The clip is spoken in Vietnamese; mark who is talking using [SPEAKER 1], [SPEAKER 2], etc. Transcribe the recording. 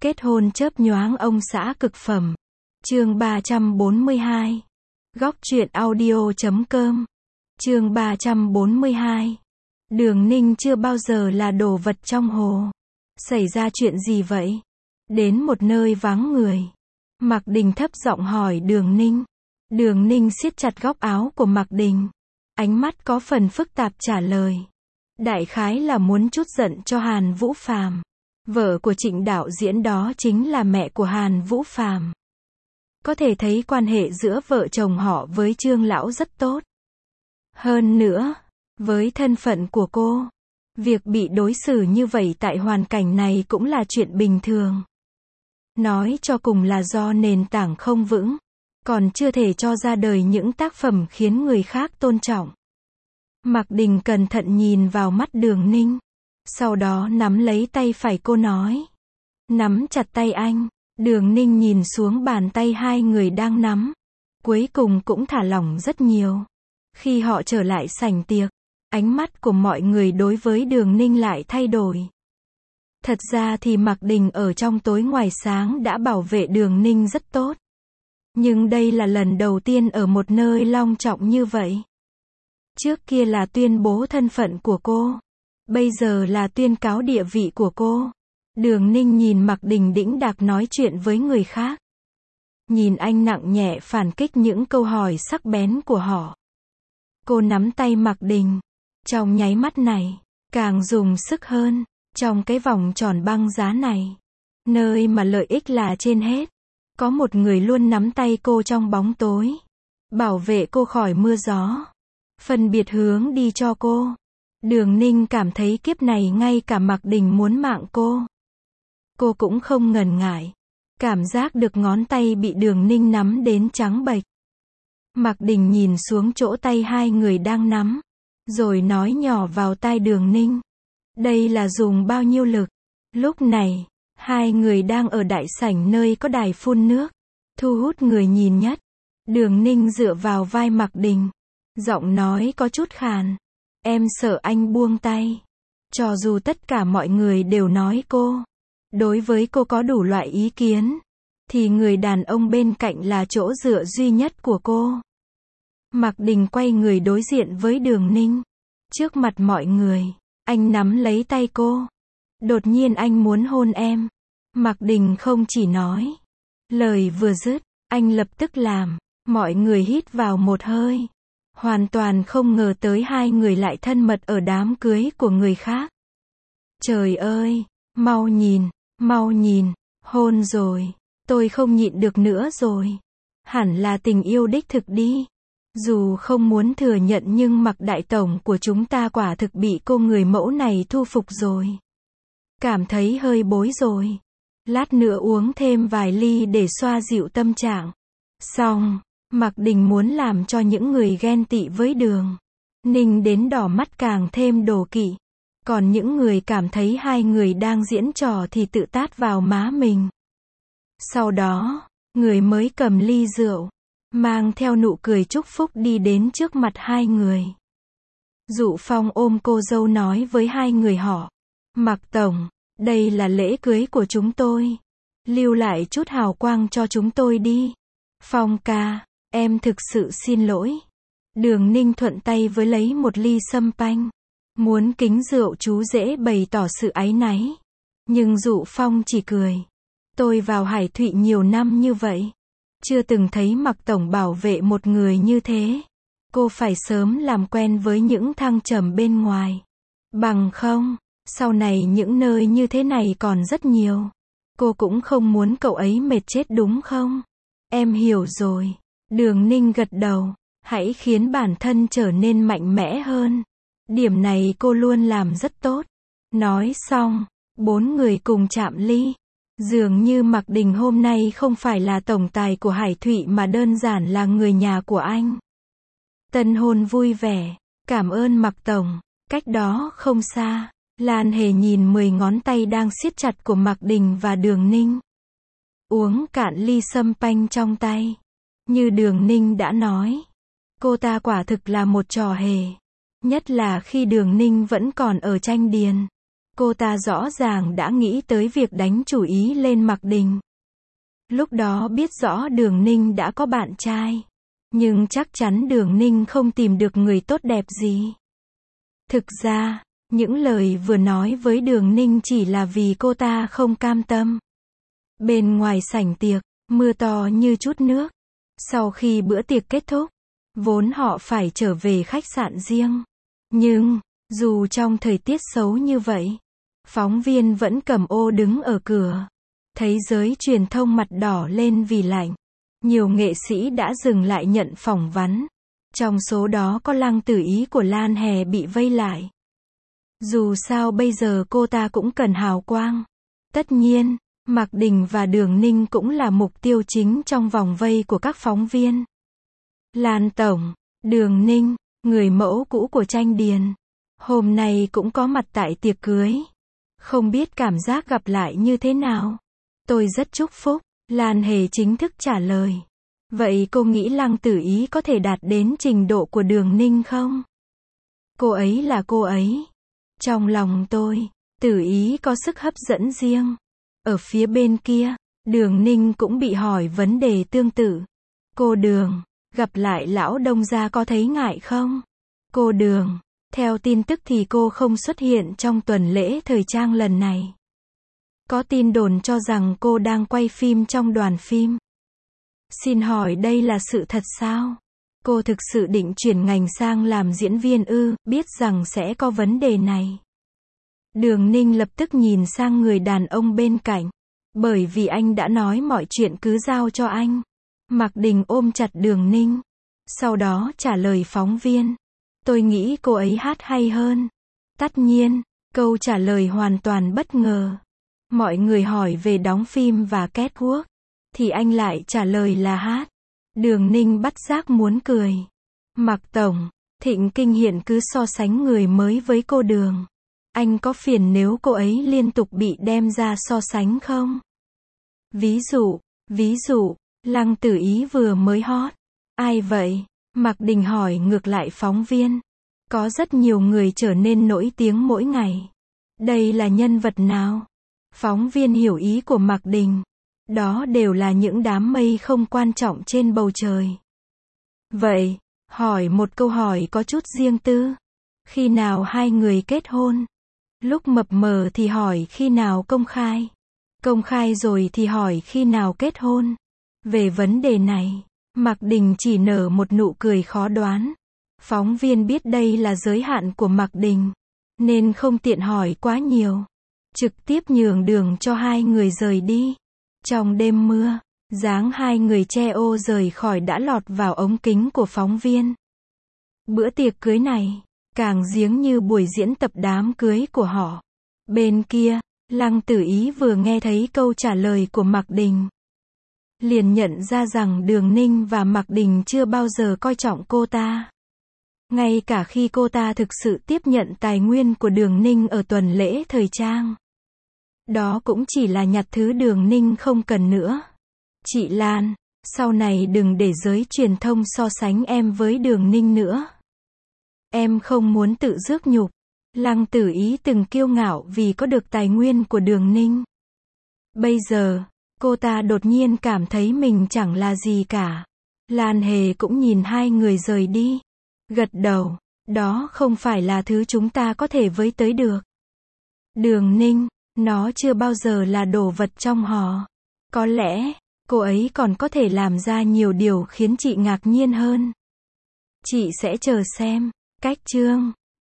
[SPEAKER 1] Kết hôn chớp nhoáng ông xã cực phẩm. Chương 342. Góc truyện audio.com. Chương 342. Đường Ninh chưa bao giờ là đồ vật trong hồ. Xảy ra chuyện gì vậy? Đến một nơi vắng người, Mạc Đình thấp giọng hỏi Đường Ninh. Đường Ninh siết chặt góc áo của Mạc Đình, ánh mắt có phần phức tạp trả lời. Đại khái là muốn trút giận cho Hàn Vũ Phàm. Vợ của Trịnh đạo diễn đó chính là mẹ của Hàn Vũ Phàm. Có thể thấy quan hệ giữa vợ chồng họ với Trương lão rất tốt. Hơn nữa, với thân phận của cô, việc bị đối xử như vậy tại hoàn cảnh này cũng là chuyện bình thường. Nói cho cùng là do nền tảng không vững, còn chưa thể cho ra đời những tác phẩm khiến người khác tôn trọng. Mạc Đình cẩn thận nhìn vào mắt Đường Ninh, sau đó nắm lấy tay phải cô nói. Nắm chặt tay anh. Đường Ninh nhìn xuống bàn tay hai người đang nắm, cuối cùng cũng thả lỏng rất nhiều. Khi họ trở lại sảnh tiệc, ánh mắt của mọi người đối với Đường Ninh lại thay đổi. Thật ra thì Mạc Đình ở trong tối ngoài sáng đã bảo vệ Đường Ninh rất tốt. Nhưng đây là lần đầu tiên ở một nơi long trọng như vậy. Trước kia là tuyên bố thân phận của cô, bây giờ là tuyên cáo địa vị của cô. Đường Ninh nhìn Mạc Đình đĩnh đạc nói chuyện với người khác. Nhìn anh nặng nhẹ phản kích những câu hỏi sắc bén của họ. Cô nắm tay Mạc Đình. Trong nháy mắt này, càng dùng sức hơn. Trong cái vòng tròn băng giá này, nơi mà lợi ích là trên hết, có một người luôn nắm tay cô trong bóng tối, bảo vệ cô khỏi mưa gió, phân biệt hướng đi cho cô. Đường Ninh cảm thấy kiếp này ngay cả Mạc Đình muốn mạng cô cũng không ngần ngại. Cảm giác được ngón tay bị Đường Ninh nắm đến trắng bệch. Mạc Đình nhìn xuống chỗ tay hai người đang nắm, rồi nói nhỏ vào tai Đường Ninh. Đây là dùng bao nhiêu lực? Lúc này, hai người đang ở đại sảnh nơi có đài phun nước, thu hút người nhìn nhất. Đường Ninh dựa vào vai Mạc Đình, giọng nói có chút khàn. Em sợ anh buông tay. Cho dù tất cả mọi người đều nói cô, đối với cô có đủ loại ý kiến, thì người đàn ông bên cạnh là chỗ dựa duy nhất của cô. Mạc Đình quay người đối diện với Đường Ninh. Trước mặt mọi người, anh nắm lấy tay cô. Đột nhiên anh muốn hôn em. Mạc Đình không chỉ nói. Lời vừa dứt, anh lập tức làm. Mọi người hít vào một hơi. Hoàn toàn không ngờ tới hai người lại thân mật ở đám cưới của người khác. Trời ơi, mau nhìn, hôn rồi. Tôi không nhịn được nữa rồi. Hẳn là tình yêu đích thực đi. Dù không muốn thừa nhận nhưng Mạc đại tổng của chúng ta quả thực bị cô người mẫu này thu phục rồi. Cảm thấy hơi bối rồi. Lát nữa uống thêm vài ly để xoa dịu tâm trạng. Xong, Mạc Đình muốn làm cho những người ghen tị với Đường Ninh đến đỏ mắt càng thêm đố kỵ. Còn những người cảm thấy hai người đang diễn trò thì tự tát vào má mình. Sau đó, người mới cầm ly rượu, mang theo nụ cười chúc phúc đi đến trước mặt hai người. Dụ Phong ôm cô dâu nói với hai người họ. Mạc tổng, đây là lễ cưới của chúng tôi. Lưu lại chút hào quang cho chúng tôi đi. Phong ca, em thực sự xin lỗi. Đường Ninh thuận tay với lấy một ly sâm panh. Muốn kính rượu chú rể bày tỏ sự áy náy. Nhưng Dụ Phong chỉ cười. Tôi vào Hải Thụy nhiều năm như vậy, chưa từng thấy Mạc tổng bảo vệ một người như thế. Cô phải sớm làm quen với những thăng trầm bên ngoài. Bằng không, sau này những nơi như thế này còn rất nhiều. Cô cũng không muốn cậu ấy mệt chết đúng không? Em hiểu rồi. Đường Ninh gật đầu. Hãy khiến bản thân trở nên mạnh mẽ hơn. Điểm này cô luôn làm rất tốt. Nói xong, bốn người cùng chạm ly. Dường như Mạc Đình hôm nay không phải là tổng tài của Hải Thụy mà đơn giản là người nhà của anh. Tân hôn vui vẻ. Cảm ơn Mạc tổng. Cách đó không xa, Lan Hề nhìn 10 ngón tay đang siết chặt của Mạc Đình và Đường Ninh. Uống cạn ly sâm panh trong tay. Như Đường Ninh đã nói, cô ta quả thực là một trò hề. Nhất là khi Đường Ninh vẫn còn ở Tranh Điền. Cô ta rõ ràng đã nghĩ tới việc đánh chủ ý lên Mạc Đình. Lúc đó biết rõ Đường Ninh đã có bạn trai. Nhưng chắc chắn Đường Ninh không tìm được người tốt đẹp gì. Thực ra, những lời vừa nói với Đường Ninh chỉ là vì cô ta không cam tâm. Bên ngoài sảnh tiệc, mưa to như chút nước. Sau khi bữa tiệc kết thúc, vốn họ phải trở về khách sạn riêng. Nhưng, dù trong thời tiết xấu như vậy, phóng viên vẫn cầm ô đứng ở cửa. Thấy giới truyền thông mặt đỏ lên vì lạnh. Nhiều nghệ sĩ đã dừng lại nhận phỏng vấn. Trong số đó có Lăng Tử Ý của Lan Hè bị vây lại. Dù sao bây giờ cô ta cũng cần hào quang. Tất nhiên, Mạc Đình và Đường Ninh cũng là mục tiêu chính trong vòng vây của các phóng viên. Lan Tổng, Đường Ninh, người mẫu cũ của Tranh Điền, hôm nay cũng có mặt tại tiệc cưới. Không biết cảm giác gặp lại như thế nào? Tôi rất chúc phúc, Lan Hề chính thức trả lời. Vậy cô nghĩ Lăng Tử Ý có thể đạt đến trình độ của Đường Ninh không? Cô ấy là cô ấy. Trong lòng tôi, Tử Ý có sức hấp dẫn riêng. Ở phía bên kia, Đường Ninh cũng bị hỏi vấn đề tương tự. Cô Đường, gặp lại lão Đông gia có thấy ngại không? Cô Đường, theo tin tức thì cô không xuất hiện trong tuần lễ thời trang lần này. Có tin đồn cho rằng cô đang quay phim trong đoàn phim. Xin hỏi đây là sự thật sao? Cô thực sự định chuyển ngành sang làm diễn viên ư? Biết rằng sẽ có vấn đề này. Đường Ninh lập tức nhìn sang người đàn ông bên cạnh. Bởi vì anh đã nói mọi chuyện cứ giao cho anh. Mạc Đình ôm chặt Đường Ninh. Sau đó trả lời phóng viên. Tôi nghĩ cô ấy hát hay hơn. Tất nhiên, câu trả lời hoàn toàn bất ngờ. Mọi người hỏi về đóng phim và catwalk. Thì anh lại trả lời là hát. Đường Ninh bắt giác muốn cười. Mạc Tổng, Thịnh Kinh hiện cứ so sánh người mới với cô Đường. Anh có phiền nếu cô ấy liên tục bị đem ra so sánh không? Ví dụ, Lăng Tử Ý vừa mới hot. Ai vậy? Mạc Đình hỏi ngược lại phóng viên. Có rất nhiều người trở nên nổi tiếng mỗi ngày. Đây là nhân vật nào? Phóng viên hiểu ý của Mạc Đình. Đó đều là những đám mây không quan trọng trên bầu trời. Vậy, hỏi một câu hỏi có chút riêng tư. Khi nào hai người kết hôn? Lúc mập mờ thì hỏi khi nào công khai. Công khai rồi thì hỏi khi nào kết hôn. Về vấn đề này, Mạc Đình chỉ nở một nụ cười khó đoán. Phóng viên biết đây là giới hạn của Mạc Đình, nên không tiện hỏi quá nhiều. Trực tiếp nhường đường cho hai người rời đi. Trong đêm mưa, dáng hai người che ô rời khỏi đã lọt vào ống kính của phóng viên. Bữa tiệc cưới này, càng giếng như buổi diễn tập đám cưới của họ. Bên kia, Lăng Tử Ý vừa nghe thấy câu trả lời của Mạc Đình. Liền nhận ra rằng Đường Ninh và Mạc Đình chưa bao giờ coi trọng cô ta. Ngay cả khi cô ta thực sự tiếp nhận tài nguyên của Đường Ninh ở tuần lễ thời trang. Đó cũng chỉ là nhặt thứ Đường Ninh không cần nữa. Chị Lan, sau này đừng để giới truyền thông so sánh em với Đường Ninh nữa. Em không muốn tự rước nhục. Lăng Tử Ý từng kiêu ngạo vì có được tài nguyên của Đường Ninh. Bây giờ, cô ta đột nhiên cảm thấy mình chẳng là gì cả. Lan Hề cũng nhìn hai người rời đi. Gật đầu, đó không phải là thứ chúng ta có thể với tới được. Đường Ninh, nó chưa bao giờ là đồ vật trong họ. Có lẽ, cô ấy còn có thể làm ra nhiều điều khiến chị ngạc nhiên hơn. Chị sẽ chờ xem. Cách chương